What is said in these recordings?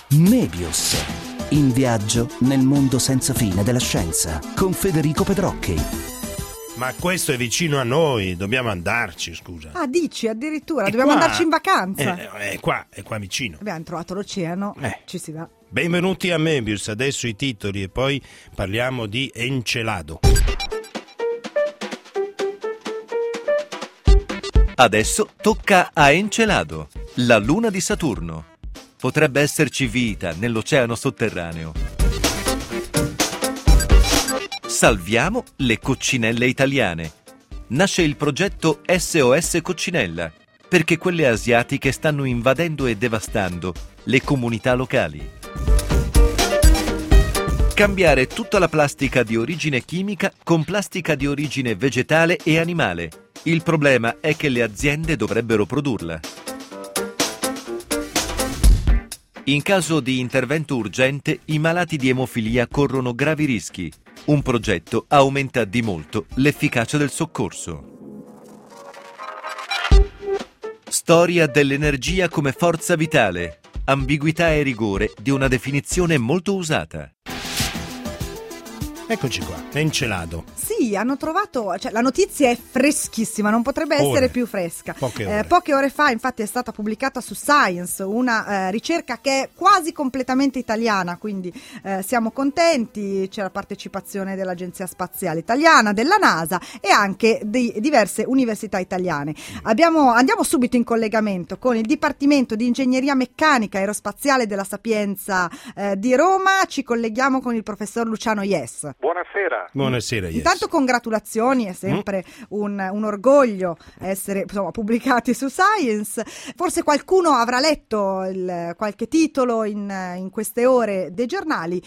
Mebius, in viaggio nel mondo senza fine della scienza, con Federico Pedrocchi. Ma questo è vicino a noi, dobbiamo andarci, scusa. Ah, dici addirittura, È dobbiamo qua. andarci in vacanza. È qua vicino. Abbiamo trovato l'oceano, ci si va. Benvenuti a Mebius, adesso i titoli e poi parliamo di Encelado. Adesso tocca a Encelado, la luna di Saturno. Potrebbe esserci vita nell'oceano sotterraneo. Salviamo le coccinelle italiane. Nasce il progetto SOS Coccinella, perché quelle asiatiche stanno invadendo e devastando le comunità locali. Cambiare tutta la plastica di origine chimica con plastica di origine vegetale e animale. Il problema è che le aziende dovrebbero produrla. In caso di intervento urgente, i malati di emofilia corrono gravi rischi. Un progetto aumenta di molto l'efficacia del soccorso. Storia dell'energia come forza vitale. Ambiguità e rigore di una definizione molto usata. Eccoci qua, Encelado. Sì, hanno trovato, la notizia è freschissima, non potrebbe essere più fresca. Poche ore fa infatti è stata pubblicata su Science una ricerca che è quasi completamente italiana, quindi siamo contenti, c'è la partecipazione dell'Agenzia Spaziale Italiana, della NASA e anche di diverse università italiane. Andiamo subito in collegamento con il Dipartimento di Ingegneria Meccanica Aerospaziale della Sapienza di Roma, ci colleghiamo con il professor Luciano Yes. Buonasera. Buonasera, Yes. Intanto congratulazioni, è sempre un orgoglio essere pubblicati su Science. Forse qualcuno avrà letto qualche titolo in queste ore dei giornali.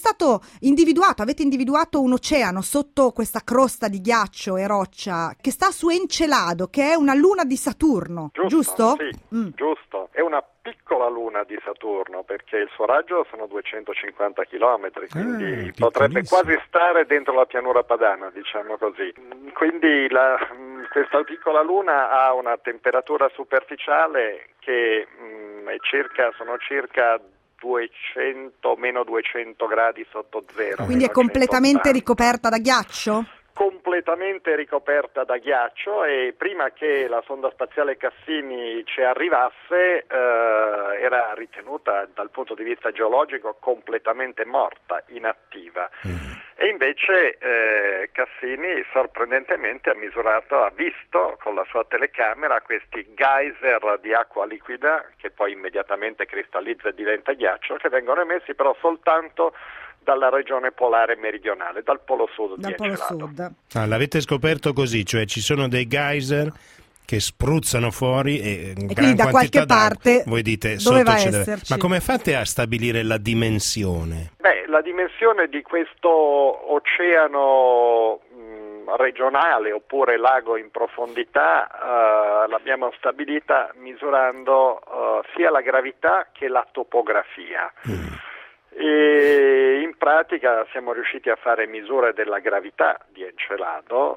Avete individuato un oceano sotto questa crosta di ghiaccio e roccia che sta su Encelado, che è una luna di Saturno, giusto? Sì, giusto. È una piccola luna di Saturno perché il suo raggio sono 250 chilometri, quindi potrebbe quasi stare dentro la pianura padana, diciamo così. Quindi questa piccola luna ha una temperatura superficiale che sono circa 200, meno 200 gradi sotto zero. Quindi è completamente ricoperta da ghiaccio? Completamente ricoperta da ghiaccio, e prima che la sonda spaziale Cassini ci arrivasse era ritenuta dal punto di vista geologico completamente morta, inattiva. E invece Cassini sorprendentemente ha visto con la sua telecamera questi geyser di acqua liquida che poi immediatamente cristallizza e diventa ghiaccio, che vengono emessi però soltanto dalla regione polare meridionale, dal polo sud di Encelado. L'avete scoperto così, cioè ci sono dei geyser che spruzzano fuori e quindi da qualche parte voi dite doveva sotto esserci. Ma come fate a stabilire la dimensione? La dimensione di questo oceano regionale oppure lago in profondità l'abbiamo stabilita misurando sia la gravità che la topografia. E in pratica siamo riusciti a fare misure della gravità di Encelado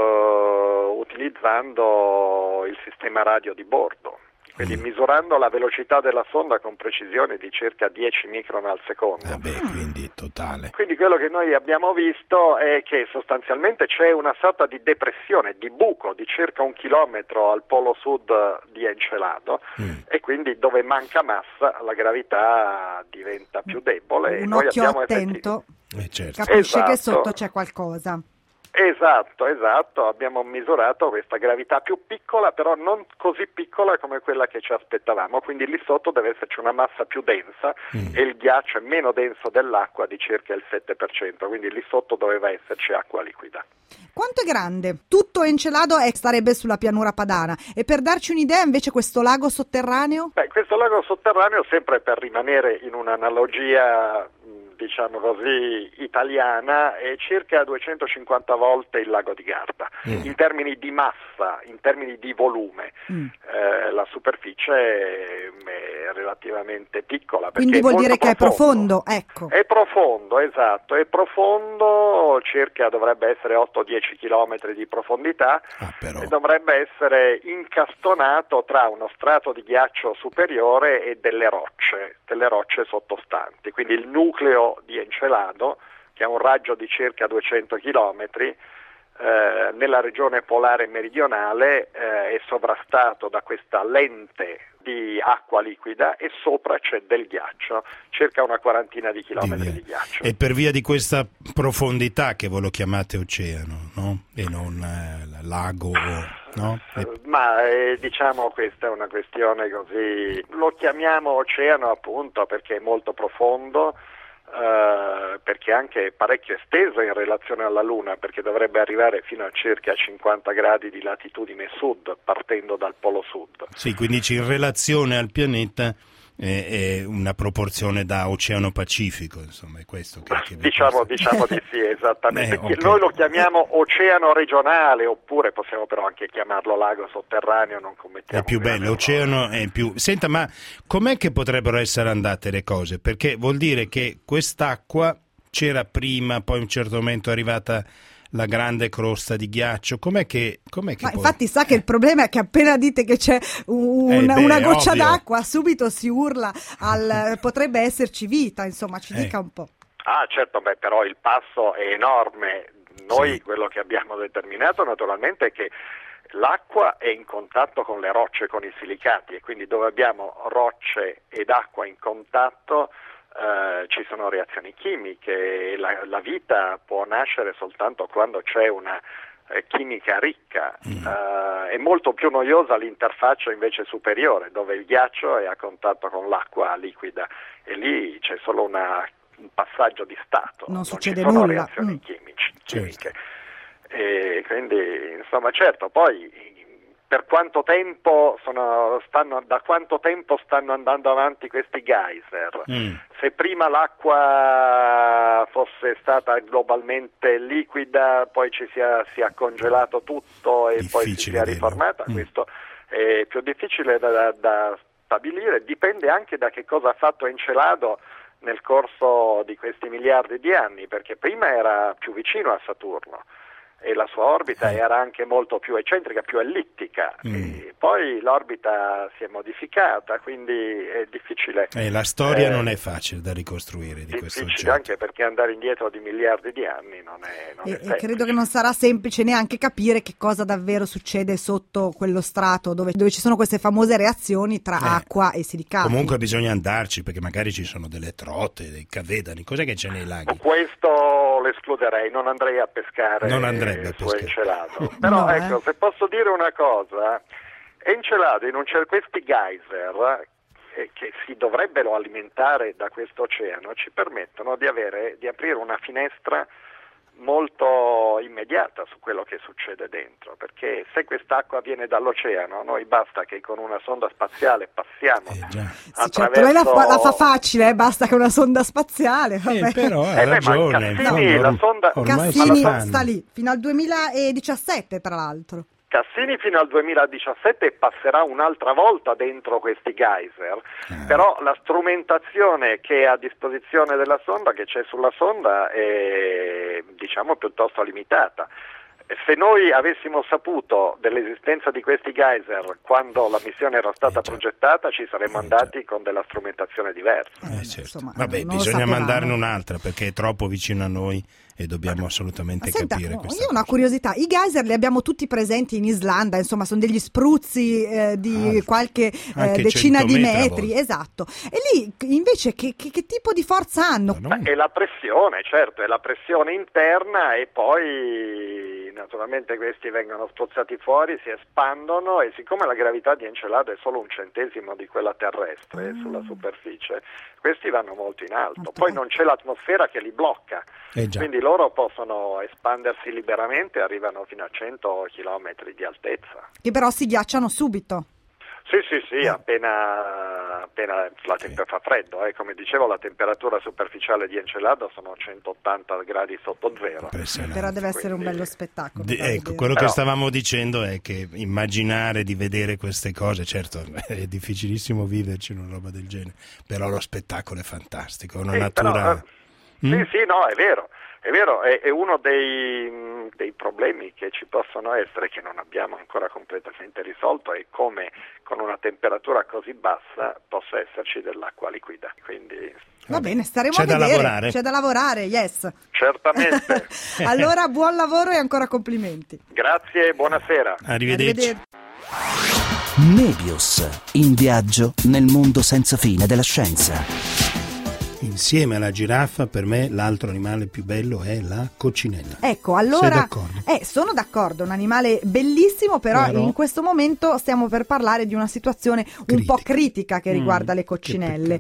utilizzando il sistema radio di bordo, quindi misurando la velocità della sonda con precisione di circa 10 micron al secondo. Quindi totale. Quindi quello che noi abbiamo visto è che sostanzialmente c'è una sorta di depressione, di buco di circa 1 chilometro al polo sud di Encelado, e quindi dove manca massa la gravità diventa più debole. Un noi occhio abbiamo attento certo. capisce che sotto c'è qualcosa. Esatto, abbiamo misurato questa gravità più piccola, però non così piccola come quella che ci aspettavamo, quindi lì sotto deve esserci una massa più densa e il ghiaccio è meno denso dell'acqua di circa il 7%, quindi lì sotto doveva esserci acqua liquida. Quanto è grande? Tutto Encelado starebbe sulla pianura padana, e per darci un'idea invece questo lago sotterraneo? Questo lago sotterraneo, sempre per rimanere in un'analogia diciamo così italiana, è circa 250 volte il lago di Garda in termini di massa, in termini di volume. La superficie è relativamente piccola. Quindi vuol dire che è profondo, ecco. È profondo, esatto, è profondo, circa dovrebbe essere 8-10 chilometri di profondità, e dovrebbe essere incastonato tra uno strato di ghiaccio superiore e delle rocce sottostanti. Quindi il nucleo di Encelado, che ha un raggio di circa 200 chilometri, nella regione polare meridionale è sovrastato da questa lente di acqua liquida e sopra c'è del ghiaccio, circa una quarantina di chilometri di ghiaccio. E per via di questa profondità che voi lo chiamate oceano, no? E non lago, no? Ma diciamo questa è una questione così, lo chiamiamo oceano appunto perché è molto profondo, perché anche parecchio esteso in relazione alla Luna, perché dovrebbe arrivare fino a circa 50 gradi di latitudine sud, partendo dal polo sud. Sì, quindi in relazione al pianeta è una proporzione da Oceano Pacifico, insomma, è questo che diciamo di sì, esattamente. Okay. Noi lo chiamiamo oceano regionale, oppure possiamo però anche chiamarlo lago sotterraneo, non commettiamo. È più bello, oceano è più. Senta, ma com'è che potrebbero essere andate le cose? Perché vuol dire che quest'acqua c'era prima, poi a un certo momento è arrivata la grande crosta di ghiaccio, com'è che ma poi... Infatti sa che il problema è che appena dite che c'è una goccia d'acqua, subito si urla potrebbe esserci vita, insomma, ci dica un po'. Certo, però il passo è enorme. Noi quello che abbiamo determinato naturalmente è che l'acqua è in contatto con le rocce, con i silicati, e quindi dove abbiamo rocce ed acqua in contatto ci sono reazioni chimiche. La vita può nascere soltanto quando c'è una chimica ricca. È molto più noiosa l'interfaccia invece superiore, dove il ghiaccio è a contatto con l'acqua liquida, e lì c'è solo un passaggio di stato, non succede ci sono nulla. reazioni chimiche. Certo. E quindi insomma, certo, poi da quanto tempo stanno andando avanti questi geyser? Se prima l'acqua fosse stata globalmente liquida, poi si è congelato tutto e poi si è riformata, questo è più difficile da stabilire. Dipende anche da che cosa ha fatto Encelado nel corso di questi miliardi di anni, perché prima era più vicino a Saturno e la sua orbita era anche molto più eccentrica, più ellittica, e poi l'orbita si è modificata, quindi è difficile. La storia non è facile da ricostruire di questo oggetto. Anche perché andare indietro di miliardi di anni non è semplice. Credo che non sarà semplice neanche capire che cosa davvero succede sotto quello strato dove ci sono queste famose reazioni tra acqua e silicati. Comunque bisogna andarci, perché magari ci sono delle trote, dei cavedani, cos'è che c'è nei laghi? Questo lo escluderei, non andrei a pescare. Non andrebbe a pescare. Encelado. Però ecco, se posso dire una cosa, Encelado questi geyser che si dovrebbero alimentare da questo oceano ci permettono di aprire una finestra molto immediata su quello che succede dentro, perché se quest'acqua viene dall'oceano, noi basta che con una sonda spaziale passiamo attraverso... Certo, lei la fa facile, basta che una sonda spaziale. Però ha ragione, Cassini sta lì fino al 2017, tra l'altro. Cassini fino al 2017 passerà un'altra volta dentro questi geyser, però la strumentazione che è a disposizione della sonda, che c'è sulla sonda, è piuttosto limitata. Se noi avessimo saputo dell'esistenza di questi geyser quando la missione era stata progettata, ci saremmo andati con della strumentazione diversa. Certo. Insomma, bisogna mandarne un'altra, perché è troppo vicino a noi e dobbiamo assolutamente capire questa io ho una curiosità. I geyser li abbiamo tutti presenti in Islanda, insomma sono degli spruzzi di qualche decina di metri, esatto. E lì invece che tipo di forza hanno? È la pressione, certo, è la pressione interna, e poi naturalmente questi vengono spruzzati fuori, si espandono, e siccome la gravità di Encelado è solo 1/100 di quella terrestre sulla superficie, questi vanno molto in alto. Poi non c'è l'atmosfera che li blocca, quindi loro possono espandersi liberamente, arrivano fino a 100 chilometri di altezza. Che però si ghiacciano subito. Sì, appena appena fa freddo, come dicevo la temperatura superficiale di Encelado sono 180 gradi sotto zero. Però deve essere un bello spettacolo. Ecco, quello che stavamo dicendo è che immaginare di vedere queste cose, certo è difficilissimo viverci in una roba del genere, però lo spettacolo è fantastico, una natura... Sì, no, è vero, è uno dei problemi che ci possono essere, che non abbiamo ancora completamente risolto, è come con una temperatura così bassa possa esserci dell'acqua liquida. Quindi va bene, staremo a vedere. C'è da lavorare, yes. Certamente. Allora, buon lavoro e ancora complimenti. Grazie, buonasera. Arrivederci. Mebius, in viaggio nel mondo senza fine della scienza. Insieme alla giraffa, per me l'altro animale più bello è la coccinella. Ecco, allora sei d'accordo? Sono d'accordo, un animale bellissimo, però in questo momento stiamo per parlare di una situazione un po' critica che riguarda le coccinelle.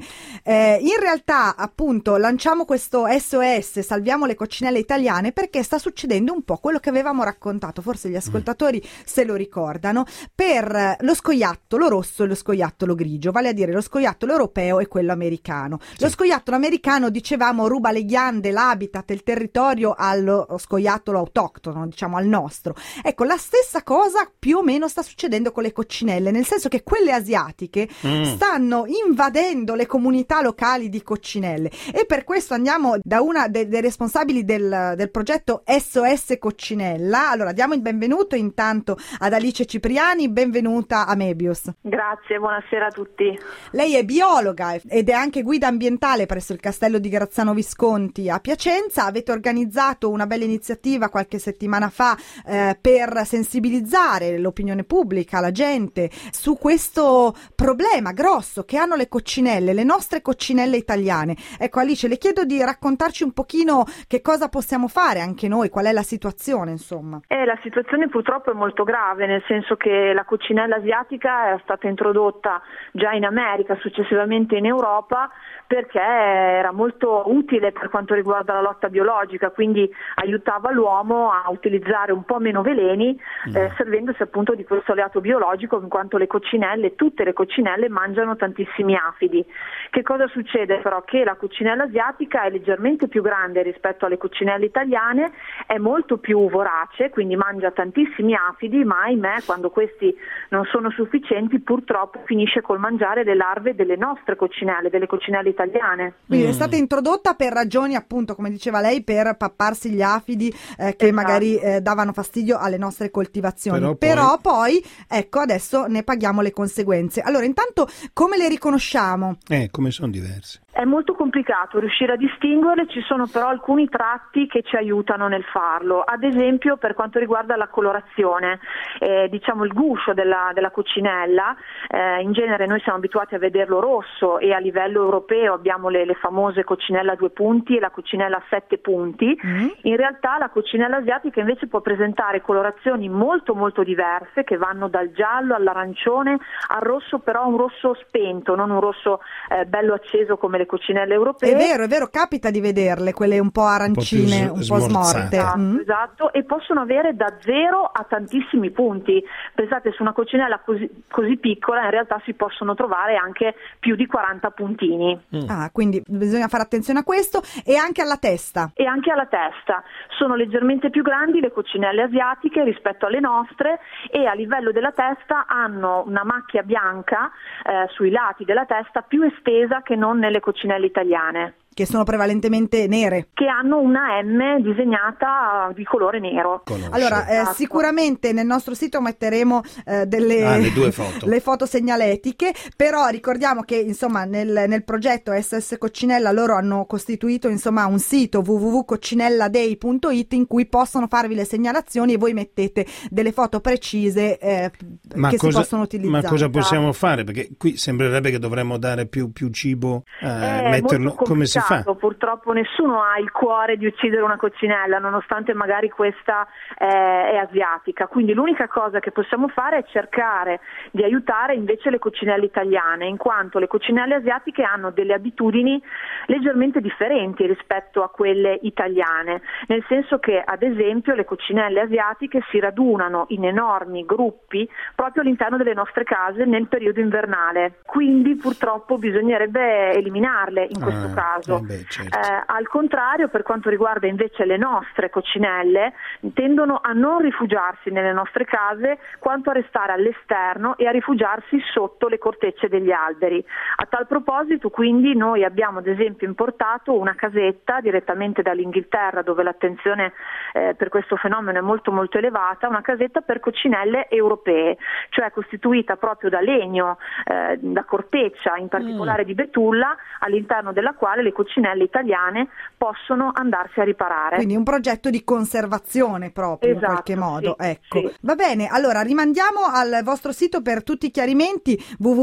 In realtà, appunto, lanciamo questo SOS, salviamo le coccinelle italiane, perché sta succedendo un po' quello che avevamo raccontato, forse gli ascoltatori se lo ricordano, per lo scoiattolo rosso e lo scoiattolo grigio, vale a dire lo scoiattolo europeo e quello americano. Sì. Lo scoiattolo americano, dicevamo, ruba le ghiande, l'habitat, il territorio allo scoiattolo autoctono, diciamo al nostro. Ecco, la stessa cosa più o meno sta succedendo con le coccinelle, nel senso che quelle asiatiche stanno invadendo le comunità locali di coccinelle, e per questo andiamo da una dei responsabili del progetto SOS Coccinella. Allora diamo il benvenuto intanto ad Alice Cipriani, benvenuta a Mebius. Grazie, buonasera a tutti. Lei è biologa ed è anche guida ambientale presso il castello di Grazzano Visconti a Piacenza. Avete organizzato una bella iniziativa qualche settimana fa per sensibilizzare l'opinione pubblica, la gente, su questo problema grosso che hanno le coccinelle, le nostre coccinelle italiane. Ecco, Alice, le chiedo di raccontarci un pochino che cosa possiamo fare anche noi, qual è la situazione, insomma. La situazione purtroppo è molto grave, nel senso che la coccinella asiatica era stata introdotta già in America, successivamente in Europa, perché era molto utile per quanto riguarda la lotta biologica, quindi aiutava l'uomo a utilizzare un po' meno veleni, servendosi appunto di questo alleato biologico, in quanto tutte le coccinelle mangiano tantissimi afidi. Che cosa succede però? Che la coccinella asiatica è leggermente più grande rispetto alle coccinelle italiane, è molto più vorace, quindi mangia tantissimi afidi, ma ahimè quando questi non sono sufficienti purtroppo finisce col mangiare le larve delle nostre coccinelle, delle coccinelle italiane. Quindi è stata introdotta per ragioni, appunto, come diceva lei, per papparsi gli afidi che magari davano fastidio alle nostre coltivazioni. Però poi, ecco, adesso ne paghiamo le conseguenze. Allora, intanto, come le riconosciamo? Come sono diverse? È molto complicato riuscire a distinguerle, ci sono però alcuni tratti che ci aiutano nel farlo. Ad esempio, per quanto riguarda la colorazione, diciamo il guscio della coccinella, in genere noi siamo abituati a vederlo rosso, e a livello europeo abbiamo le famose coccinella a 2 punti e la coccinella a 7 punti. In realtà la coccinella asiatica invece può presentare colorazioni molto molto diverse, che vanno dal giallo all'arancione al rosso, però un rosso spento, non un rosso bello acceso come le coccinelle europee. È vero, capita di vederle, quelle un po' arancine, un po' smorte. Esatto, e possono avere da 0 a tantissimi punti. Pensate, su una coccinella così piccola in realtà si possono trovare anche più di 40 puntini. Quindi bisogna fare attenzione a questo, e anche alla testa. E anche alla testa. Sono leggermente più grandi le coccinelle asiatiche rispetto alle nostre, e a livello della testa hanno una macchia bianca sui lati della testa più estesa che non nelle coccinelle italiane, che sono prevalentemente nere, che hanno una M disegnata di colore nero. Allora, sicuramente nel nostro sito metteremo le 2 foto, le foto segnaletiche, però ricordiamo che insomma nel progetto SOS Coccinella loro hanno costituito insomma un sito www.coccinelladay.it in cui possono farvi le segnalazioni, e voi mettete delle foto precise si possono utilizzare. Ma cosa possiamo fare? Perché qui sembrerebbe che dovremmo dare più cibo, metterlo come si fa? Purtroppo nessuno ha il cuore di uccidere una coccinella, nonostante magari questa è asiatica, quindi l'unica cosa che possiamo fare è cercare di aiutare invece le coccinelle italiane, in quanto le coccinelle asiatiche hanno delle abitudini leggermente differenti rispetto a quelle italiane, nel senso che ad esempio le coccinelle asiatiche si radunano in enormi gruppi proprio all'interno delle nostre case nel periodo invernale, quindi purtroppo bisognerebbe eliminarle in questo caso. Certo. Al contrario, per quanto riguarda invece le nostre coccinelle, tendono a non rifugiarsi nelle nostre case quanto a restare all'esterno e a rifugiarsi sotto le cortecce degli alberi. A tal proposito quindi noi abbiamo ad esempio importato una casetta direttamente dall'Inghilterra, dove l'attenzione per questo fenomeno è molto molto elevata, una casetta per coccinelle europee, cioè costituita proprio da legno, da corteccia, in particolare di betulla, all'interno della quale le coccinelle italiane possono andarsi a riparare. Quindi un progetto di conservazione proprio, in qualche modo. Sì, ecco. sì. Va bene, allora rimandiamo al vostro sito per tutti i chiarimenti,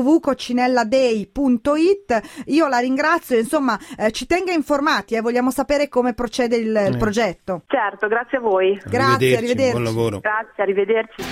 www.coccinelladay.it. Io la ringrazio, insomma ci tenga informati, vogliamo sapere come procede il progetto. Certo, grazie a voi. Grazie, arrivederci. Buon lavoro. Grazie, arrivederci.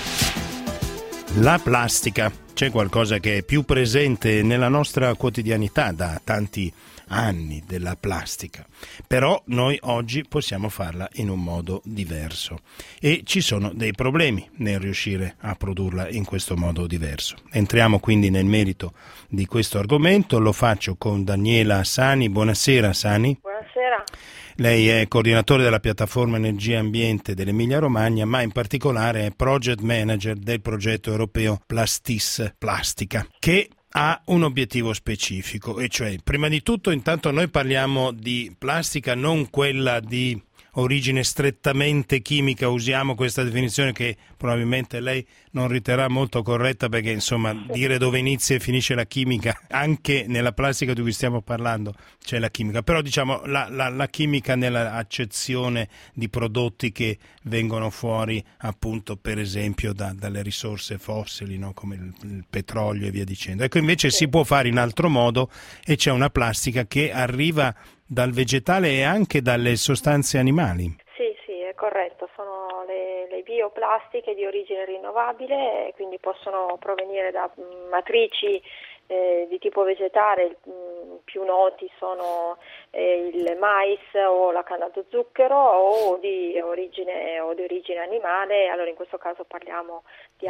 La plastica, c'è qualcosa che è più presente nella nostra quotidianità da tanti anni della plastica, però noi oggi possiamo farla in un modo diverso e ci sono dei problemi nel riuscire a produrla in questo modo diverso. Entriamo quindi nel merito di questo argomento, lo faccio con Daniela Sani. Buonasera Sani. Buonasera. Lei è coordinatore della piattaforma Energia e Ambiente dell'Emilia Romagna, ma in particolare è project manager del progetto europeo Plastis Plastica, che ha un obiettivo specifico, e cioè, prima di tutto, intanto noi parliamo di plastica, non quella di origine strettamente chimica, usiamo questa definizione che probabilmente lei non riterrà molto corretta, perché insomma dire dove inizia e finisce la chimica, anche nella plastica di cui stiamo parlando c'è la chimica, però diciamo la chimica nella accezione di prodotti che vengono fuori appunto per esempio dalle risorse fossili, no? Come il petrolio e via dicendo. Ecco, invece si può fare in altro modo e c'è una plastica che arriva dal vegetale e anche dalle sostanze animali. Sì, è corretto, sono le bioplastiche di origine rinnovabile e quindi possono provenire da matrici di tipo vegetale. Più noti sono il mais o la canna da zucchero o di origine animale. Allora in questo caso parliamo di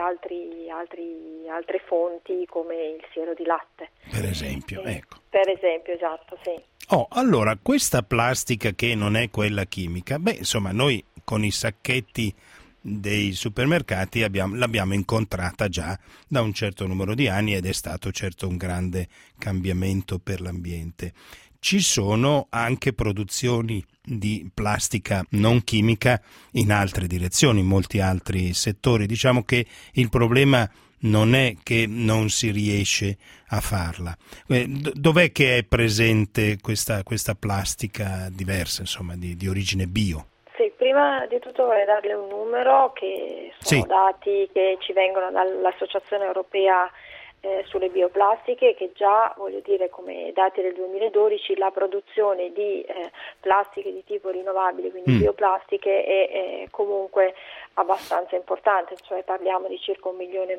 altre fonti come il siero di latte. Per esempio, ecco. Per esempio, esatto, sì. Allora, questa plastica che non è quella chimica, insomma, noi con i sacchetti dei supermercati l'abbiamo incontrata già da un certo numero di anni ed è stato certo un grande cambiamento per l'ambiente. Ci sono anche produzioni di plastica non chimica in altre direzioni, in molti altri settori. Diciamo che il problema non è che non si riesce a farla. Dov'è che è presente questa plastica diversa, insomma, di origine bio? Sì, prima di tutto vorrei darle un numero che sono dati che ci vengono dall'Associazione Europea sulle bioplastiche, che già, voglio dire, come dati del 2012 la produzione di plastiche di tipo rinnovabile, quindi bioplastiche, è comunque abbastanza importante, cioè parliamo di circa 1,5 milioni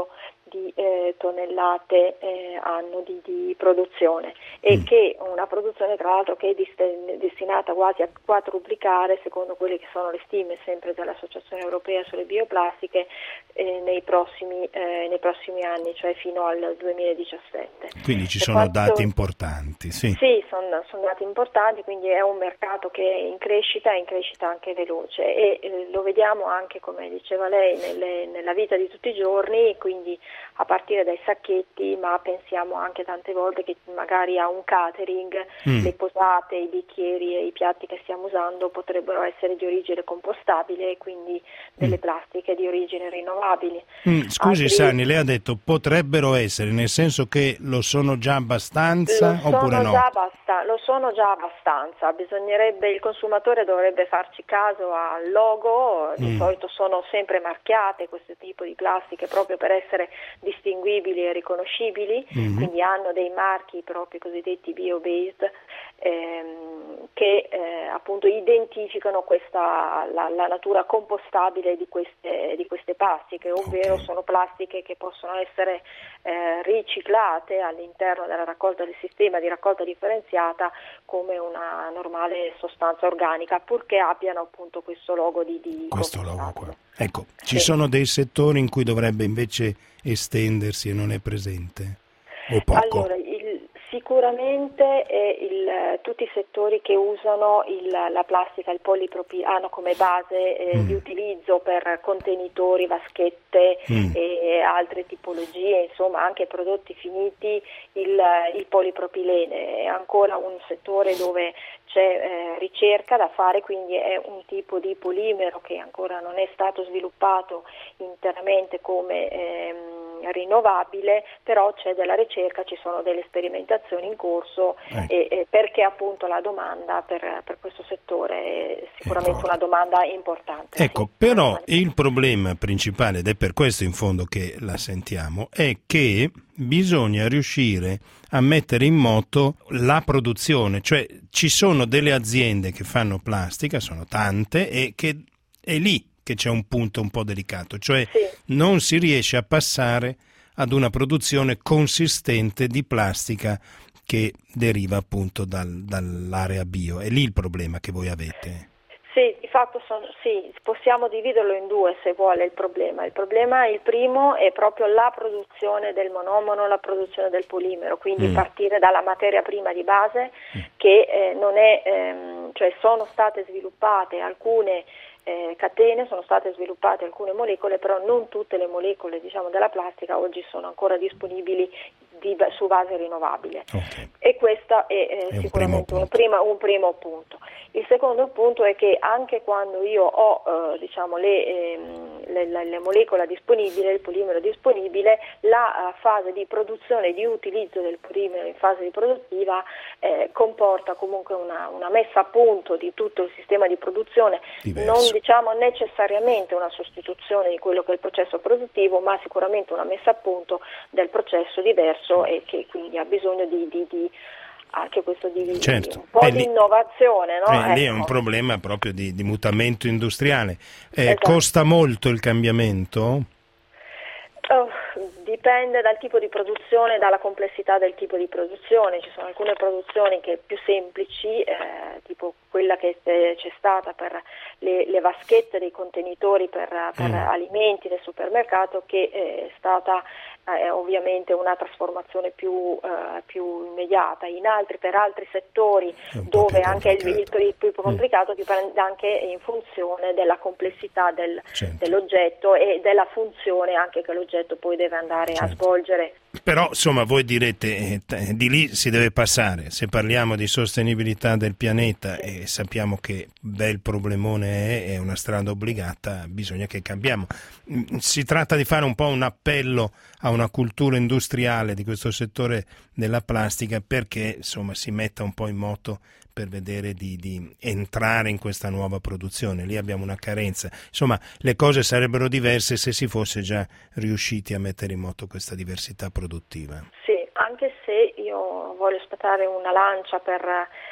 di tonnellate anno di produzione, e che una produzione tra l'altro che è destinata quasi a quadruplicare, secondo quelle che sono le stime sempre dell'Associazione Europea sulle bioplastiche, nei prossimi anni, cioè fino al 2017. Quindi ci sono dati importanti, sì. Sì, sono dati importanti, quindi è un mercato che è in crescita anche veloce, e lo vediamo anche, come diceva lei, nella vita di tutti i giorni, quindi a partire dai sacchetti, ma pensiamo anche tante volte che magari a un catering le posate, i bicchieri e i piatti che stiamo usando potrebbero essere di origine compostabile e quindi delle plastiche di origine rinnovabili. Scusi Sani, lei ha detto potrebbero essere, nel senso che lo sono già abbastanza oppure no? Lo sono già abbastanza, il consumatore dovrebbe farci caso al logo, di solito sono sempre marchiate questo tipo di plastiche proprio per essere distinguibili e riconoscibili, quindi hanno dei marchi proprio cosiddetti bio-based, che appunto identificano la natura compostabile di queste plastiche, ovvero sono plastiche che possono essere riciclate all'interno del sistema di raccolta differenziata come una normale sostanza organica, purché abbiano appunto questo logo di questo logo qua. Ecco, ci sono dei settori in cui dovrebbe invece estendersi e non è presente? O poco? Allora, sicuramente tutti i settori che usano la plastica, il polipropilene, hanno come base di utilizzo per contenitori, vaschette e altre tipologie, insomma anche prodotti finiti, il polipropilene è ancora un settore dove c'è ricerca da fare, quindi è un tipo di polimero che ancora non è stato sviluppato interamente come rinnovabile, però c'è della ricerca, ci sono delle sperimentazioni in corso perché appunto la domanda per questo settore è sicuramente una domanda importante. Ecco, però il problema principale, ed è per questo in fondo che la sentiamo, è che bisogna riuscire a mettere in moto la produzione, cioè ci sono delle aziende che fanno plastica, sono tante, e che è lì che c'è un punto un po' delicato, cioè non si riesce a passare ad una produzione consistente di plastica che deriva appunto dall'area bio. È lì il problema che voi avete. Sì, di fatto possiamo dividerlo in due se vuole il problema. Il primo è proprio la produzione del monomono, la produzione del polimero, quindi partire dalla materia prima di base che non è, cioè sono state sviluppate alcune catene, sono state sviluppate alcune molecole, però non tutte le molecole della plastica oggi sono ancora disponibili su base rinnovabile. E questo è sicuramente un primo punto. Il secondo punto è che anche quando io ho le molecole disponibili, il polimero disponibile, la fase di produzione e di utilizzo del polimero in fase riproduttiva comporta comunque una messa a punto di tutto il sistema di produzione, diverso. Non necessariamente una sostituzione di quello che è il processo produttivo, ma sicuramente una messa a punto del processo diverso e che quindi ha bisogno di anche questo di un po' di innovazione, no? Lì è un problema proprio di mutamento industriale. Esatto. Costa molto il cambiamento? Dipende dal tipo di produzione, dalla complessità del tipo di produzione. Ci sono alcune produzioni che più semplici, tipo quella che c'è stata per le vaschette dei contenitori per alimenti nel supermercato, che è stata ovviamente una trasformazione più immediata. Per altri settori dove anche il più complicato dipende anche in funzione della complessità dell'oggetto e della funzione anche che l'oggetto poi deve andare a svolgere. Però insomma voi direte di lì si deve passare, se parliamo di sostenibilità del pianeta e sappiamo che bel problemone è una strada obbligata, bisogna che cambiamo. Si tratta di fare un po' un appello a una cultura industriale di questo settore della plastica perché insomma si metta un po' in moto per vedere di entrare in questa nuova produzione. Lì abbiamo una carenza. Insomma, le cose sarebbero diverse se si fosse già riusciti a mettere in moto questa diversità produttiva. Sì, anche se io voglio spattare una lancia per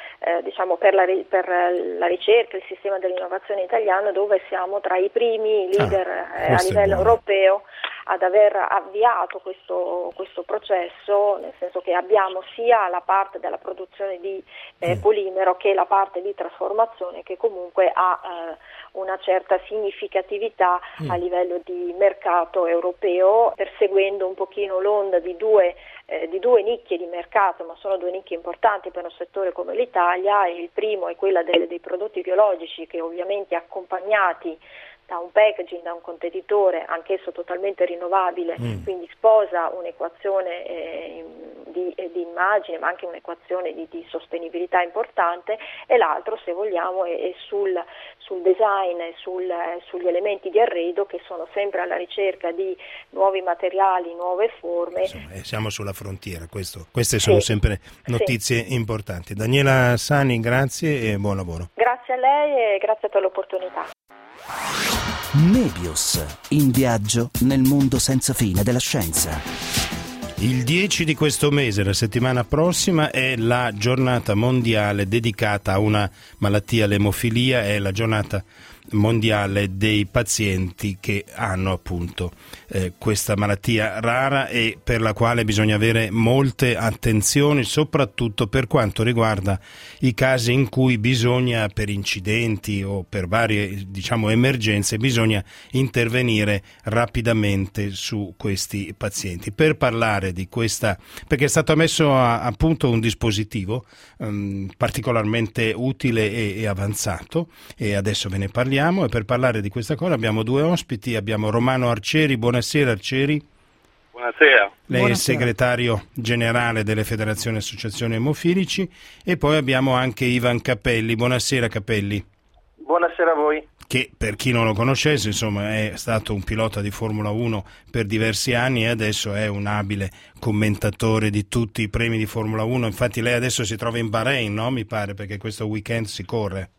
la ricerca, il sistema dell'innovazione italiano, dove siamo tra i primi leader a livello europeo ad aver avviato questo processo, nel senso che abbiamo sia la parte della produzione di polimero che la parte di trasformazione, che comunque ha una certa significatività a livello di mercato europeo, perseguendo un pochino l'onda di due nicchie di mercato, ma sono due nicchie importanti per un settore come l'Italia. Il primo è quella dei prodotti biologici, che ovviamente accompagnati da un packaging, da un contenitore, anch'esso totalmente rinnovabile, quindi sposa un'equazione di immagine, ma anche un'equazione di sostenibilità importante, e l'altro, se vogliamo, è sul design e sugli elementi di arredo, che sono sempre alla ricerca di nuovi materiali, nuove forme. Insomma, siamo sulla frontiera, queste sono sempre notizie importanti. Daniela Sani, grazie e buon lavoro. Grazie a lei e grazie per l'opportunità. Nebius, in viaggio nel mondo senza fine della scienza. Il 10 di questo mese, la settimana prossima, è la giornata mondiale dedicata a una malattia, l'emofilia, è la giornata mondiale dei pazienti che hanno appunto questa malattia rara e per la quale bisogna avere molte attenzioni, soprattutto per quanto riguarda i casi in cui bisogna, per incidenti o per varie emergenze, bisogna intervenire rapidamente su questi pazienti. Per parlare di questa, perché è stato messo a punto un dispositivo particolarmente utile e avanzato, e adesso ve ne parliamo, e per parlare di questa cosa abbiamo due ospiti. Abbiamo Romano Arcieri. Buonasera Arcieri. Buonasera. Lei è il segretario generale delle Federazioni e Associazioni Emofilici, e poi abbiamo anche Ivan Capelli. Buonasera Capelli. Buonasera a voi. Che per chi non lo conoscesse, insomma, è stato un pilota di Formula 1 per diversi anni e adesso è un abile commentatore di tutti i premi di Formula 1. Infatti lei adesso si trova in Bahrain, no? Mi pare, perché questo weekend si corre.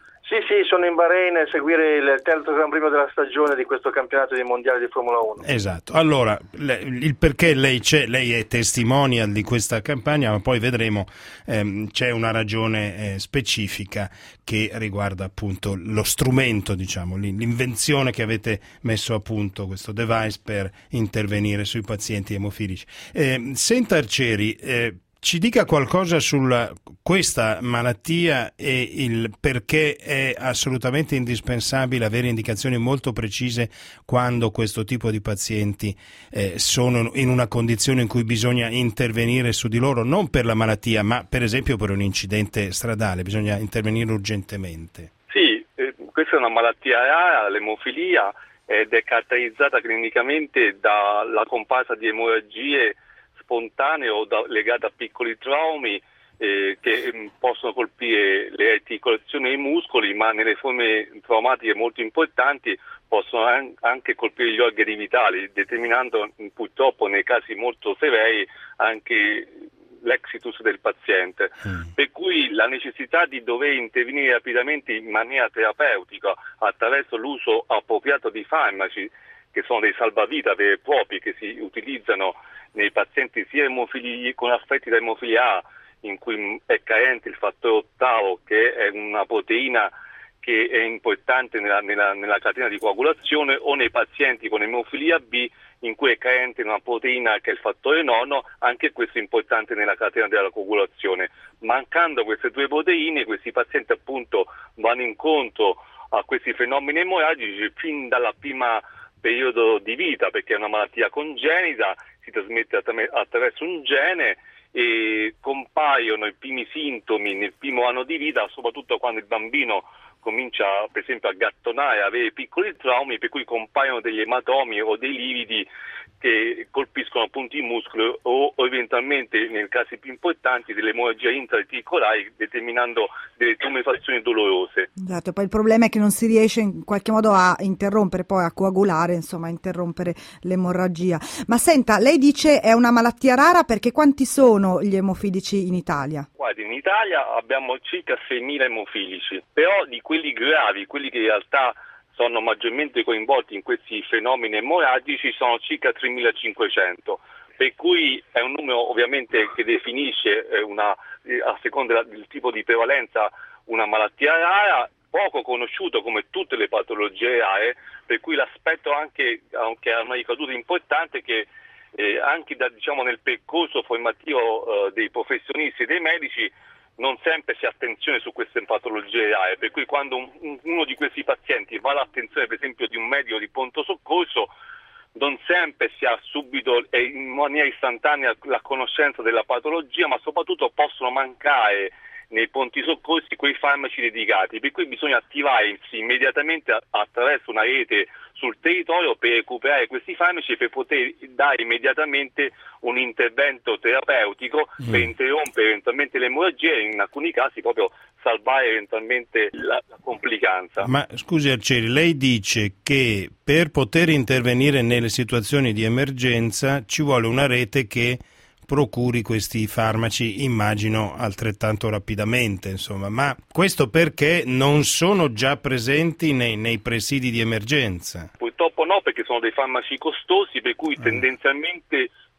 Sì, sono in Bahrain a seguire il terzo Gran Premio della stagione di questo campionato di mondiale di Formula 1. Esatto. Allora, il perché lei c'è, lei è testimonial di questa campagna, ma poi vedremo c'è una ragione specifica che riguarda appunto lo strumento, l'invenzione che avete messo a punto, questo device per intervenire sui pazienti emofilici. Senta Arcieri, ci dica qualcosa su questa malattia e il perché è assolutamente indispensabile avere indicazioni molto precise quando questo tipo di pazienti sono in una condizione in cui bisogna intervenire su di loro, non per la malattia, ma per esempio per un incidente stradale, bisogna intervenire urgentemente. Sì, questa è una malattia rara, l'emofilia, ed è caratterizzata clinicamente dalla comparsa di emorragie spontanee o legate a piccoli traumi che possono colpire le articolazioni e i muscoli, ma nelle forme traumatiche molto importanti possono anche colpire gli organi vitali, determinando purtroppo nei casi molto severi anche l'exitus del paziente. Per cui la necessità di dover intervenire rapidamente in maniera terapeutica attraverso l'uso appropriato di farmaci, che sono dei salvavita veri e propri che si utilizzano nei pazienti sia emofili con affetti da emofilia A, in cui è carente il fattore ottavo, che è una proteina che è importante nella catena di coagulazione, o nei pazienti con emofilia B, in cui è carente una proteina che è il fattore nono, anche questo è importante nella catena della coagulazione. Mancando queste due proteine, questi pazienti appunto vanno incontro a questi fenomeni emorragici fin dalla prima periodo di vita, perché è una malattia congenita, si trasmette attraverso un gene e compaiono i primi sintomi nel primo anno di vita, soprattutto quando il bambino comincia per esempio a gattonare, a avere piccoli traumi, per cui compaiono degli ematomi o dei lividi che colpiscono appunto i muscoli o eventualmente, nei casi più importanti, delle emorragie intraarticolari, determinando delle tumefazioni dolorose. Esatto, poi il problema è che non si riesce in qualche modo a interrompere, poi a coagulare, insomma a interrompere l'emorragia. Ma senta, lei dice è una malattia rara, perché quanti sono gli emofilici in Italia? Guardi, in Italia abbiamo circa 6.000 emofilici, però di quelli gravi, quelli che in realtà sono maggiormente coinvolti in questi fenomeni emorragici, sono circa 3.500, per cui è un numero ovviamente che definisce a seconda del tipo di prevalenza una malattia rara, poco conosciuto come tutte le patologie rare, per cui l'aspetto anche ha una ricaduta importante che anche nel percorso formativo dei professionisti e dei medici non sempre si ha attenzione su queste patologie rare, per cui quando uno di questi pazienti va all'attenzione per esempio di un medico di pronto soccorso, non sempre si ha subito e in maniera istantanea la conoscenza della patologia, ma soprattutto possono mancare nei pronti soccorsi quei farmaci dedicati, per cui bisogna attivarsi immediatamente attraverso una rete sul territorio per recuperare questi farmaci e per poter dare immediatamente un intervento terapeutico per interrompere eventualmente l'emorragia e in alcuni casi proprio salvare eventualmente la complicanza. Ma scusi Arcieri, lei dice che per poter intervenire nelle situazioni di emergenza ci vuole una rete che procuri questi farmaci, immagino altrettanto rapidamente, insomma, ma questo perché non sono già presenti nei presidi di emergenza? Purtroppo no, perché sono dei farmaci costosi, per cui tendenzialmente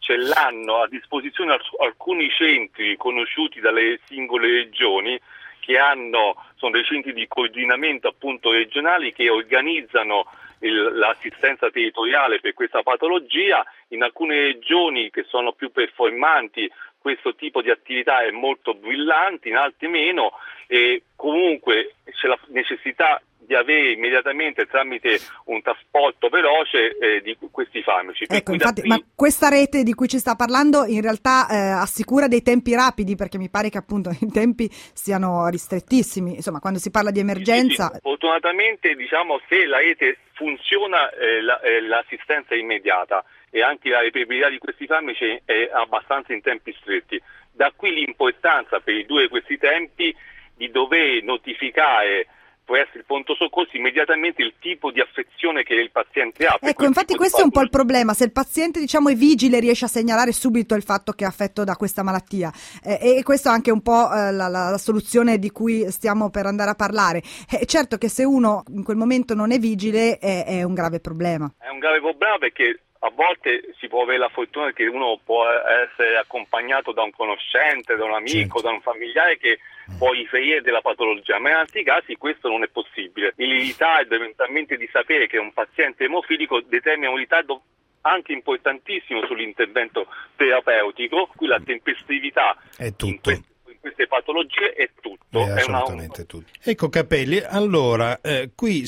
ce l'hanno a disposizione alcuni centri conosciuti dalle singole regioni che sono dei centri di coordinamento appunto regionali che organizzano l'assistenza territoriale per questa patologia. In alcune regioni che sono più performanti questo tipo di attività è molto brillante, in altre meno, e comunque c'è la necessità di avere immediatamente tramite un trasporto veloce di questi farmaci. Ecco, infatti, ma questa rete di cui ci sta parlando in realtà assicura dei tempi rapidi, perché mi pare che appunto i tempi siano ristrettissimi, insomma, quando si parla di emergenza. Sì. Fortunatamente, se la rete funziona, l'assistenza è immediata e anche la reperibilità di questi farmaci è abbastanza in tempi stretti. Da qui l'importanza per ridurre questi tempi di dover notificare, può essere il pronto soccorso, immediatamente il tipo di affezione che il paziente ha. Ecco, infatti questo è un po' il problema, se il paziente è vigile riesce a segnalare subito il fatto che è affetto da questa malattia, e questo è anche un po' la soluzione di cui stiamo per andare a parlare. Certo che se uno in quel momento non è vigile è un grave problema. È un grave problema perché a volte si può avere la fortuna che uno può essere accompagnato da un conoscente, da un amico, da un familiare che può riferire della patologia, ma in altri casi questo non è possibile. Il ritardo eventualmente di sapere che un paziente emofilico determina un ritardo anche importantissimo sull'intervento terapeutico, qui la tempestività è tutto. In queste patologie è tutto. È assolutamente tutto. Ecco Capelli, allora qui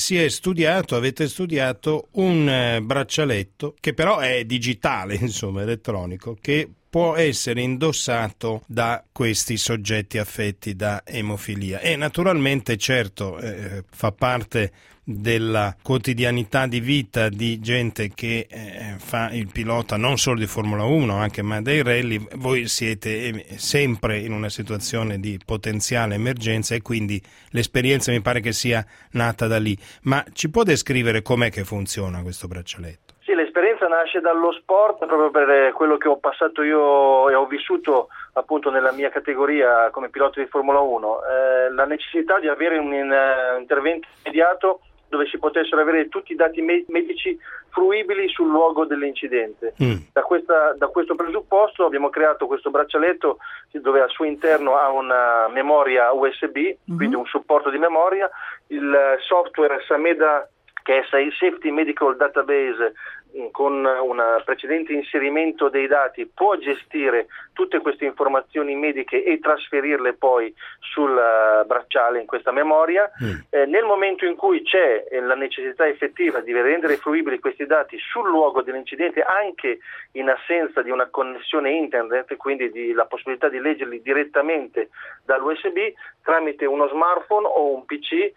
avete studiato un braccialetto che però è digitale, insomma elettronico, che può essere indossato da questi soggetti affetti da emofilia e naturalmente certo fa parte della quotidianità di vita di gente che fa il pilota non solo di Formula 1 anche ma dei rally. Voi siete sempre in una situazione di potenziale emergenza e quindi l'esperienza mi pare che sia nata da lì, ma ci può descrivere com'è che funziona questo braccialetto? Sì, l'esperienza nasce dallo sport, proprio per quello che ho passato io e ho vissuto appunto nella mia categoria come pilota di Formula 1, la necessità di avere un intervento immediato dove si potessero avere tutti i dati medici fruibili sul luogo dell'incidente. Da questo presupposto abbiamo creato questo braccialetto dove al suo interno ha una memoria USB, quindi un supporto di memoria, il software Sameda, che è Safety Medical Database, con un precedente inserimento dei dati può gestire tutte queste informazioni mediche e trasferirle poi sul bracciale in questa memoria. Nel momento in cui c'è la necessità effettiva di rendere fruibili questi dati sul luogo dell'incidente anche in assenza di una connessione internet, quindi la possibilità di leggerli direttamente dall'USB tramite uno smartphone o un PC,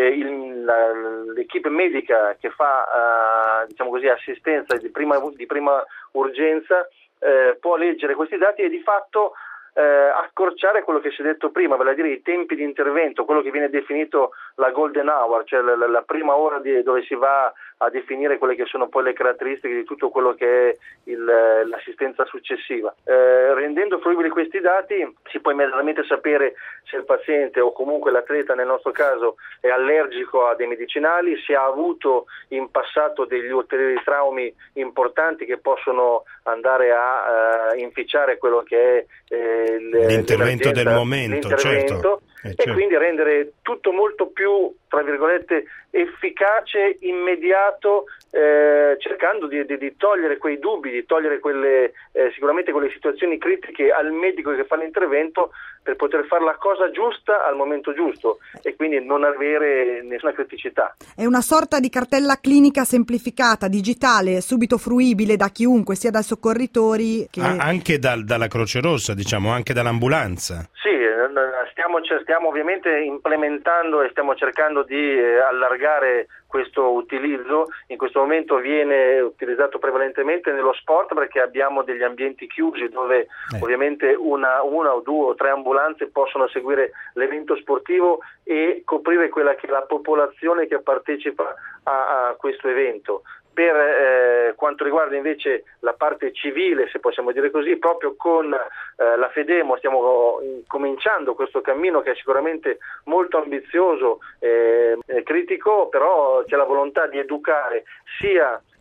l'equipe medica che fa diciamo così assistenza di prima urgenza può leggere questi dati e di fatto accorciare quello che si è detto prima, vale a dire i tempi di intervento, quello che viene definito la golden hour, cioè la prima ora dove si va a definire quelle che sono poi le caratteristiche di tutto quello che è l'assistenza successiva. Rendendo fruibili questi dati si può immediatamente sapere se il paziente o comunque l'atleta nel nostro caso è allergico a dei medicinali, se ha avuto in passato degli ulteriori traumi importanti che possono andare a inficiare quello che è l'intervento del momento, certo. E quindi rendere tutto molto più, tra virgolette, efficace, immediato, cercando di togliere quei dubbi, di togliere sicuramente quelle situazioni critiche al medico che fa l'intervento per poter fare la cosa giusta al momento giusto e quindi non avere nessuna criticità. È una sorta di cartella clinica semplificata, digitale, subito fruibile da chiunque, sia dai soccorritori che... anche dalla Croce Rossa, diciamo, anche dall'ambulanza. Sì, stiamo ovviamente implementando e stiamo cercando di allargare questo utilizzo. In questo momento viene utilizzato prevalentemente nello sport perché abbiamo degli ambienti chiusi dove ovviamente una o due o tre ambulanze possono seguire l'evento sportivo e coprire quella che è la popolazione che partecipa a questo evento. Per quanto riguarda invece la parte civile, se possiamo dire così, proprio con la Fedemo stiamo cominciando questo cammino che è sicuramente molto ambizioso, critico, però c'è la volontà di educare sia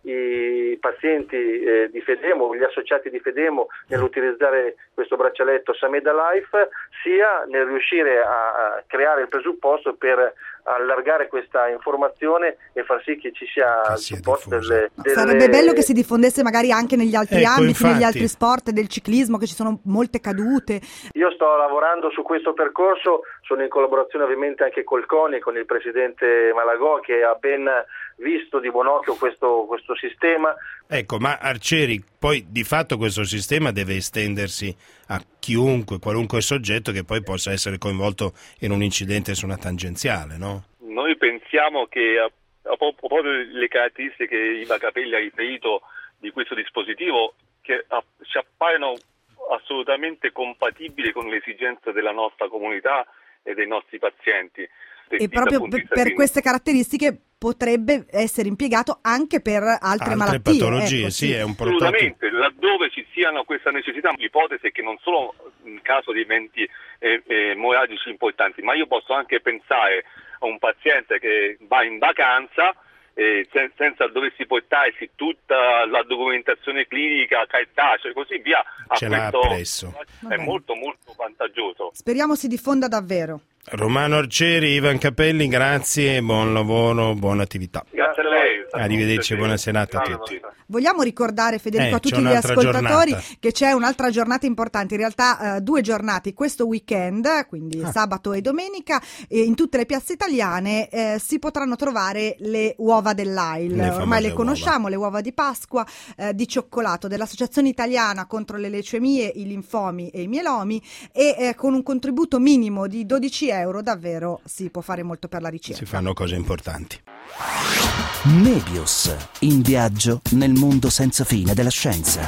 i pazienti di Fedemo, gli associati di Fedemo nell'utilizzare questo braccialetto Sameda Life, sia nel riuscire a creare il presupposto per allargare questa informazione e far sì che ci sia il supporto Sarebbe bello che si diffondesse magari anche negli altri ambiti, infatti. negli altri sport del ciclismo, che ci sono molte cadute. Io sto lavorando su questo percorso, sono in collaborazione ovviamente anche col CONI, con il presidente Malagò, che ha ben visto di buon occhio questo sistema. Ecco, ma Arcieri, poi di fatto questo sistema deve estendersi a chiunque, qualunque soggetto che poi possa essere coinvolto in un incidente su una tangenziale, no? Noi pensiamo che proprio le caratteristiche che Iva Capelli ha riferito di questo dispositivo che ci appaiono assolutamente compatibili con le esigenze della nostra comunità e dei nostri pazienti. E proprio per queste caratteristiche potrebbe essere impiegato anche per altre malattie. Patologie, ecco, sì, è un assolutamente, laddove ci siano questa necessità. L'ipotesi è che non solo in caso di eventi emorragici importanti, ma io posso anche pensare a un paziente che va in vacanza senza doversi portarsi tutta la documentazione clinica, cartacea e così via. Ce l'ha presso. È molto molto vantaggioso. Speriamo si diffonda davvero. Romano Arcieri, Ivan Capelli, grazie, buon lavoro, buona attività. Grazie a lei. Arrivederci, buona serata a tutti. Vogliamo ricordare, Federico, a tutti gli ascoltatori che c'è un'altra giornata importante, in realtà 2 giornate questo weekend, quindi sabato e domenica, e in tutte le piazze italiane si potranno trovare le uova dell'AIL. Ormai le conosciamo, le uova di Pasqua di cioccolato dell'Associazione Italiana contro le leucemie, i linfomi e i mielomi, e con un contributo minimo di €12 davvero si può fare molto per la ricerca. Si fanno cose importanti. Mebius, in viaggio nel mondo senza fine della scienza.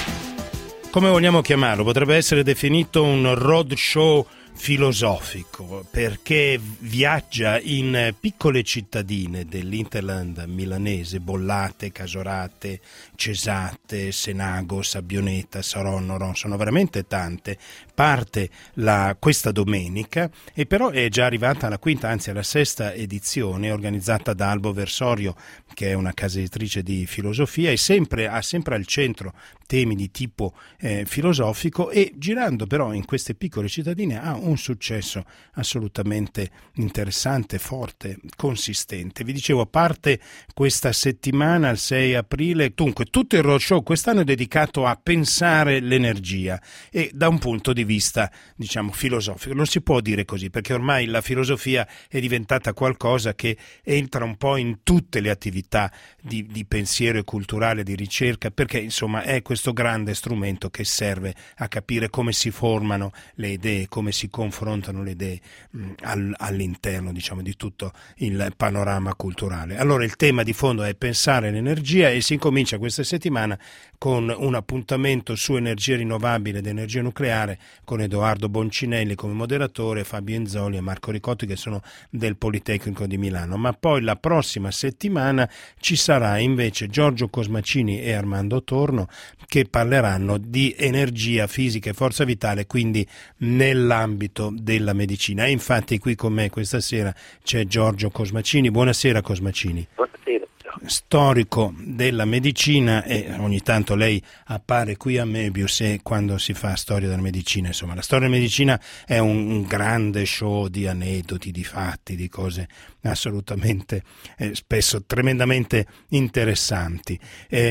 Come vogliamo chiamarlo? Potrebbe essere definito un roadshow filosofico, perché viaggia in piccole cittadine dell'Interland milanese, Bollate, Casorate, Cesate, Senago, Sabbioneta, Saronno, sono veramente tante. Parte questa domenica, e però è già arrivata alla quinta, anzi alla sesta edizione, organizzata da Albo Versorio, che è una casa editrice di filosofia, e ha sempre al centro temi di tipo filosofico, e girando però in queste piccole cittadine ha un successo assolutamente interessante, forte, consistente. Vi dicevo, parte questa settimana, il 6 aprile, dunque tutto il roadshow quest'anno è dedicato a pensare l'energia, e da un punto di vista, diciamo, filosofico. Non si può dire così, perché ormai la filosofia è diventata qualcosa che entra un po' in tutte le attività di pensiero e culturale, di ricerca, perché insomma è questo grande strumento che serve a capire come si formano le idee, come si confrontano le idee all'interno, diciamo, di tutto il panorama culturale. Allora il tema di fondo è pensare l'energia, e si incomincia questa settimana con un appuntamento su energia rinnovabile ed energia nucleare, con Edoardo Boncinelli come moderatore, Fabio Enzoli e Marco Ricotti, che sono del Politecnico di Milano. Ma poi la prossima settimana ci sarà invece Giorgio Cosmacini e Armando Torno, che parleranno di energia fisica e forza vitale, quindi nell'ambito della medicina. E infatti qui con me questa sera c'è Giorgio Cosmacini. Buonasera Cosmacini. Buonasera. Storico della medicina, e ogni tanto lei appare qui a Mebius, e quando si fa storia della medicina, insomma, la storia della medicina è un grande show di aneddoti, di fatti, di cose assolutamente spesso tremendamente interessanti.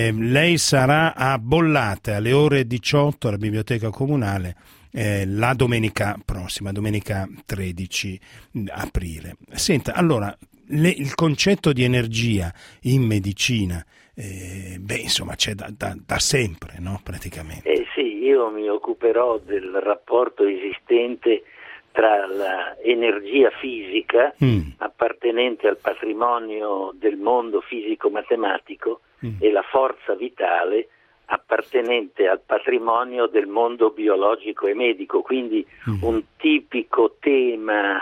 Lei sarà a Bollate alle ore 18 alla Biblioteca Comunale la domenica prossima, domenica 13 aprile. Senta, allora, il concetto di energia in medicina, insomma, c'è da sempre, no? Praticamente. Sì, io mi occuperò del rapporto esistente tra l'energia fisica appartenente al patrimonio del mondo fisico-matematico e la forza vitale appartenente al patrimonio del mondo biologico e medico, quindi un tipico tema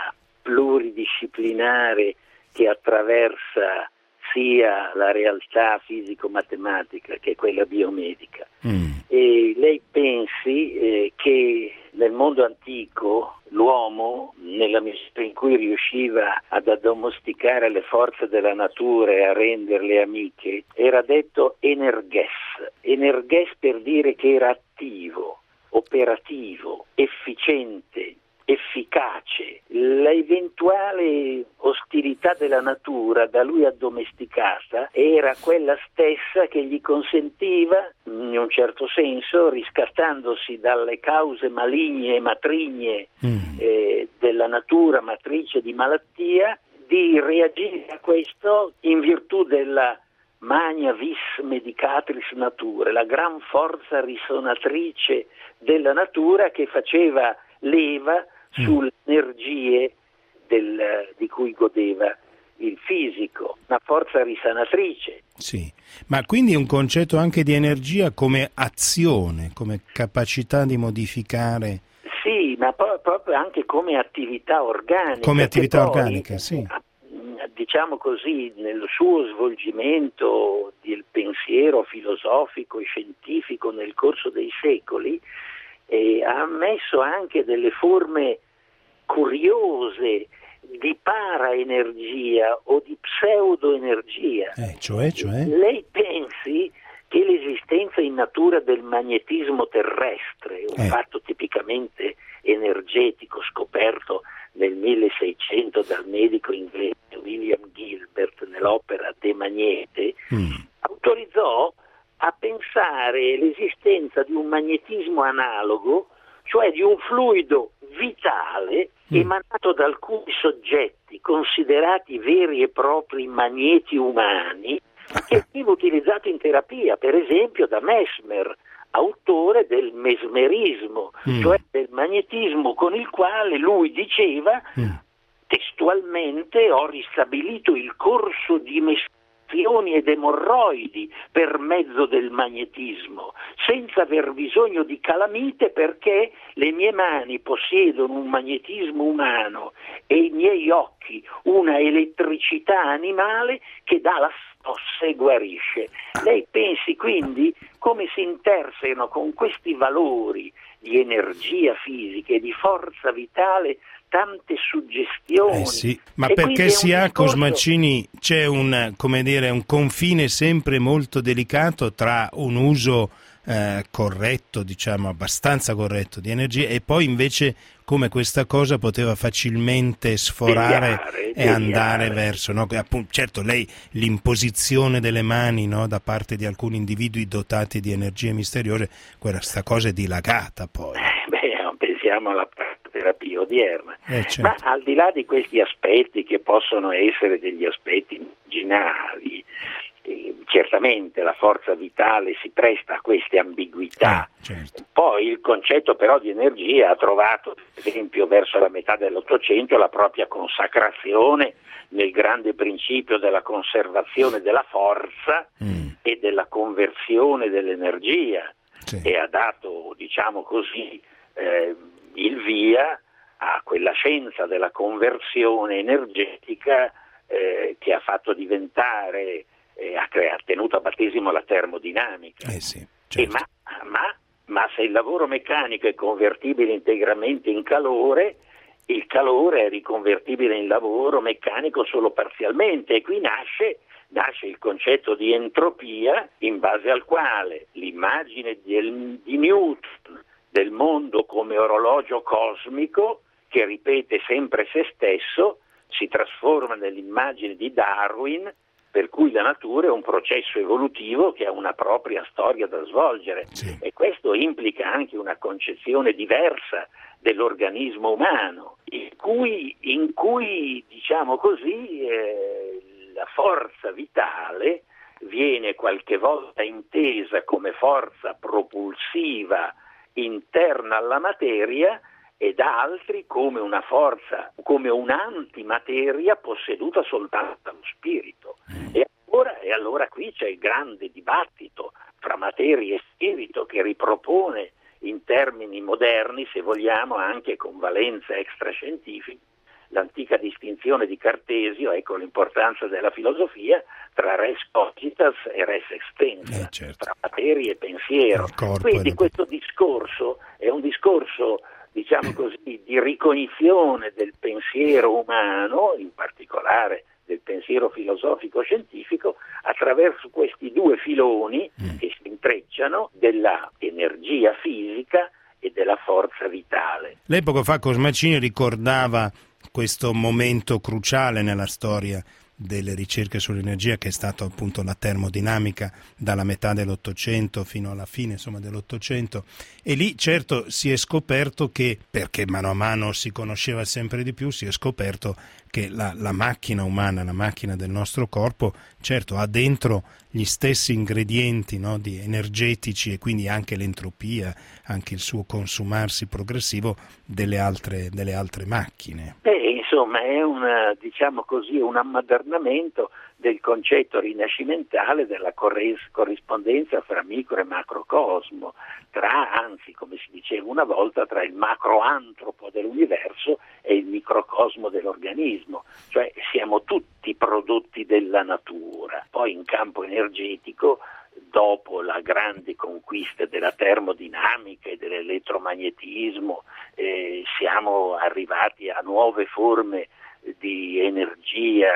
pluridisciplinare che attraversa sia la realtà fisico-matematica che quella biomedica. E lei pensi che nel mondo antico l'uomo, nella misura in cui riusciva ad addomesticare le forze della natura e a renderle amiche, era detto energes per dire che era attivo, operativo, efficiente, efficace. L'eventuale ostilità della natura da lui addomesticata era quella stessa che gli consentiva, in un certo senso, riscattandosi dalle cause maligne e matrigne della natura matrice di malattia, di reagire a questo in virtù della magna vis medicatris natura, la gran forza risonatrice della natura che faceva leva sulle energie di cui godeva il fisico, una forza risanatrice. Sì, ma quindi un concetto anche di energia come azione, come capacità di modificare. Sì, ma proprio anche come attività organica. Come attività organica, sì. Diciamo così, nel suo svolgimento del pensiero filosofico e scientifico nel corso dei secoli, ha ammesso anche delle forme curiose di paraenergia o di pseudoenergia. Cioè? Lei pensi che l'esistenza in natura del magnetismo terrestre, un fatto tipicamente energetico scoperto nel 1600 dal medico inglese William Gilbert nell'opera De Magnete, autorizzò a pensare l'esistenza di un magnetismo analogo, cioè di un fluido vitale emanato da alcuni soggetti considerati veri e propri magneti umani, che veniva utilizzato in terapia, per esempio da Mesmer, autore del mesmerismo, cioè del magnetismo con il quale lui diceva testualmente: ho ristabilito il corso di mestruazioni ed emorroidi per mezzo del magnetismo, senza aver bisogno di calamite, perché le mie mani possiedono un magnetismo umano e i miei occhi una elettricità animale che dà la scossa e guarisce. Lei pensi quindi come si intersecano con questi valori di energia fisica e di forza vitale tante suggestioni. Sì, ma perché si ha, Cosmaccini, c'è un confine sempre molto delicato tra un uso corretto, diciamo abbastanza corretto di energia, e poi invece come questa cosa poteva facilmente sforare e andare verso, no? Appunto, certo, lei l'imposizione delle mani, no, da parte di alcuni individui dotati di energie misteriose, questa cosa è dilagata poi. Pensiamo alla terapia odierna. Certo. Ma al di là di questi aspetti, che possono essere degli aspetti immaginari, certamente la forza vitale si presta a queste ambiguità. Certo. Poi il concetto però di energia ha trovato, per esempio, verso la metà dell'Ottocento la propria consacrazione nel grande principio della conservazione della forza e della conversione dell'energia, e ha dato, diciamo così, il via a quella scienza della conversione energetica che ha fatto diventare, ha tenuto a battesimo la termodinamica. Certo. Ma se il lavoro meccanico è convertibile integralmente in calore, il calore è riconvertibile in lavoro meccanico solo parzialmente, e qui nasce il concetto di entropia, in base al quale l'immagine di Newton del mondo come orologio cosmico che ripete sempre se stesso si trasforma nell'immagine di Darwin, per cui la natura è un processo evolutivo che ha una propria storia da svolgere, e questo implica anche una concezione diversa dell'organismo umano, in cui diciamo così, la forza vitale viene qualche volta intesa come forza propulsiva interna alla materia, e da altri come una forza, come un'antimateria posseduta soltanto dallo spirito. E allora qui c'è il grande dibattito fra materia e spirito, che ripropone in termini moderni, se vogliamo anche con valenza extrascientifica, l'antica distinzione di Cartesio, ecco l'importanza della filosofia, tra res cogitas e res extensa, tra materia e pensiero. Quindi questo discorso è un discorso diciamo così, di ricognizione del pensiero umano, in particolare del pensiero filosofico-scientifico, attraverso questi due filoni che si intrecciano della energia fisica e della forza vitale. Lei poco fa, Cosmacini, ricordava questo momento cruciale nella storia delle ricerche sull'energia, che è stato appunto la termodinamica dalla metà dell'Ottocento fino alla fine, insomma, dell'Ottocento, e lì certo si è scoperto che, perché mano a mano si conosceva sempre di più, si è scoperto che la macchina umana, la macchina del nostro corpo, certo ha dentro gli stessi ingredienti, no, di energetici, e quindi anche l'entropia, anche il suo consumarsi progressivo delle altre macchine. Insomma, è diciamo così, un ammodernamento del concetto rinascimentale della corrispondenza fra micro e macrocosmo, anzi, come si diceva una volta, tra il macroantropo dell'universo e il microcosmo dell'organismo, cioè siamo tutti prodotti della natura. Poi in campo energetico, dopo la grande conquista della termodinamica e dell'elettromagnetismo, siamo arrivati a nuove forme di energia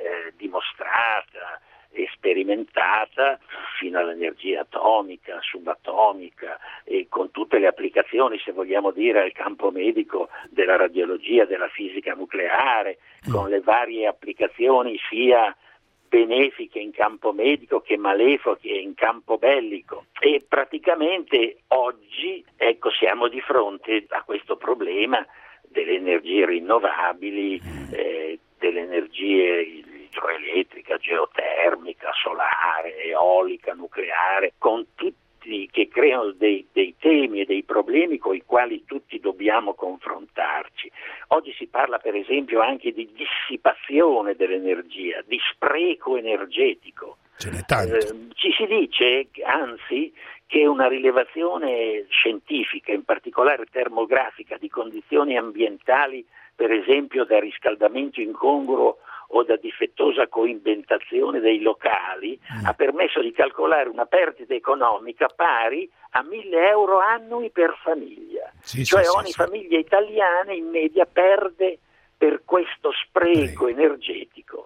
dimostrata e sperimentata, fino all'energia atomica, subatomica, e con tutte le applicazioni, se vogliamo dire, al campo medico della radiologia, della fisica nucleare, con le varie applicazioni sia benefiche in campo medico che malefiche in campo bellico. E praticamente oggi, siamo di fronte a questo problema delle energie rinnovabili, delle energie idroelettrica, geotermica, solare, eolica, nucleare, con tutti che creano dei temi e dei problemi con i quali tutti dobbiamo confrontarci. Oggi si parla per esempio anche di dissipazione dell'energia, di spreco energetico. Ce n'è tanto. Ci si dice, anzi, che una rilevazione scientifica, in particolare termografica, di condizioni ambientali, per esempio da riscaldamento incongruo o da difettosa coibentazione dei locali, ha permesso di calcolare una perdita economica pari a 1.000 euro annui per famiglia. Ogni famiglia italiana in media perde per questo spreco energetico.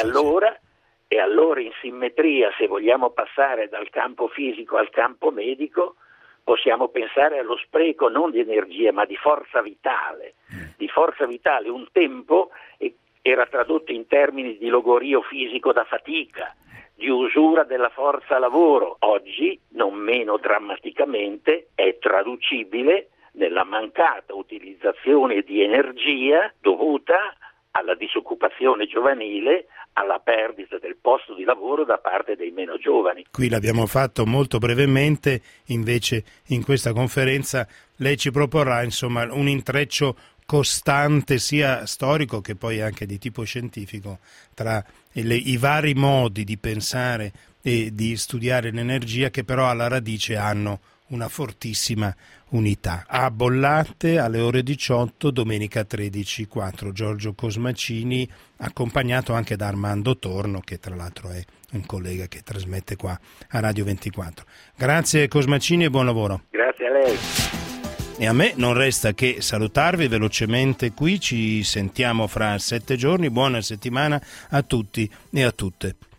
E allora in simmetria, se vogliamo passare dal campo fisico al campo medico, possiamo pensare allo spreco non di energia ma di forza vitale. Di forza vitale un tempo era tradotto in termini di logorio fisico da fatica, di usura della forza lavoro. Oggi, non meno drammaticamente, è traducibile nella mancata utilizzazione di energia dovuta alla disoccupazione giovanile, alla perdita del posto di lavoro da parte dei meno giovani. Qui l'abbiamo fatto molto brevemente, invece in questa conferenza lei ci proporrà insomma un intreccio costante sia storico che poi anche di tipo scientifico tra i vari modi di pensare e di studiare l'energia, che però alla radice hanno una fortissima unità. A Bollate alle ore 18, domenica 13/4, Giorgio Cosmacini, accompagnato anche da Armando Torno, che tra l'altro è un collega che trasmette qua a Radio 24. Grazie Cosmacini e buon lavoro. Grazie a lei. E a me non resta che salutarvi velocemente qui, ci sentiamo fra 7 giorni, buona settimana a tutti e a tutte.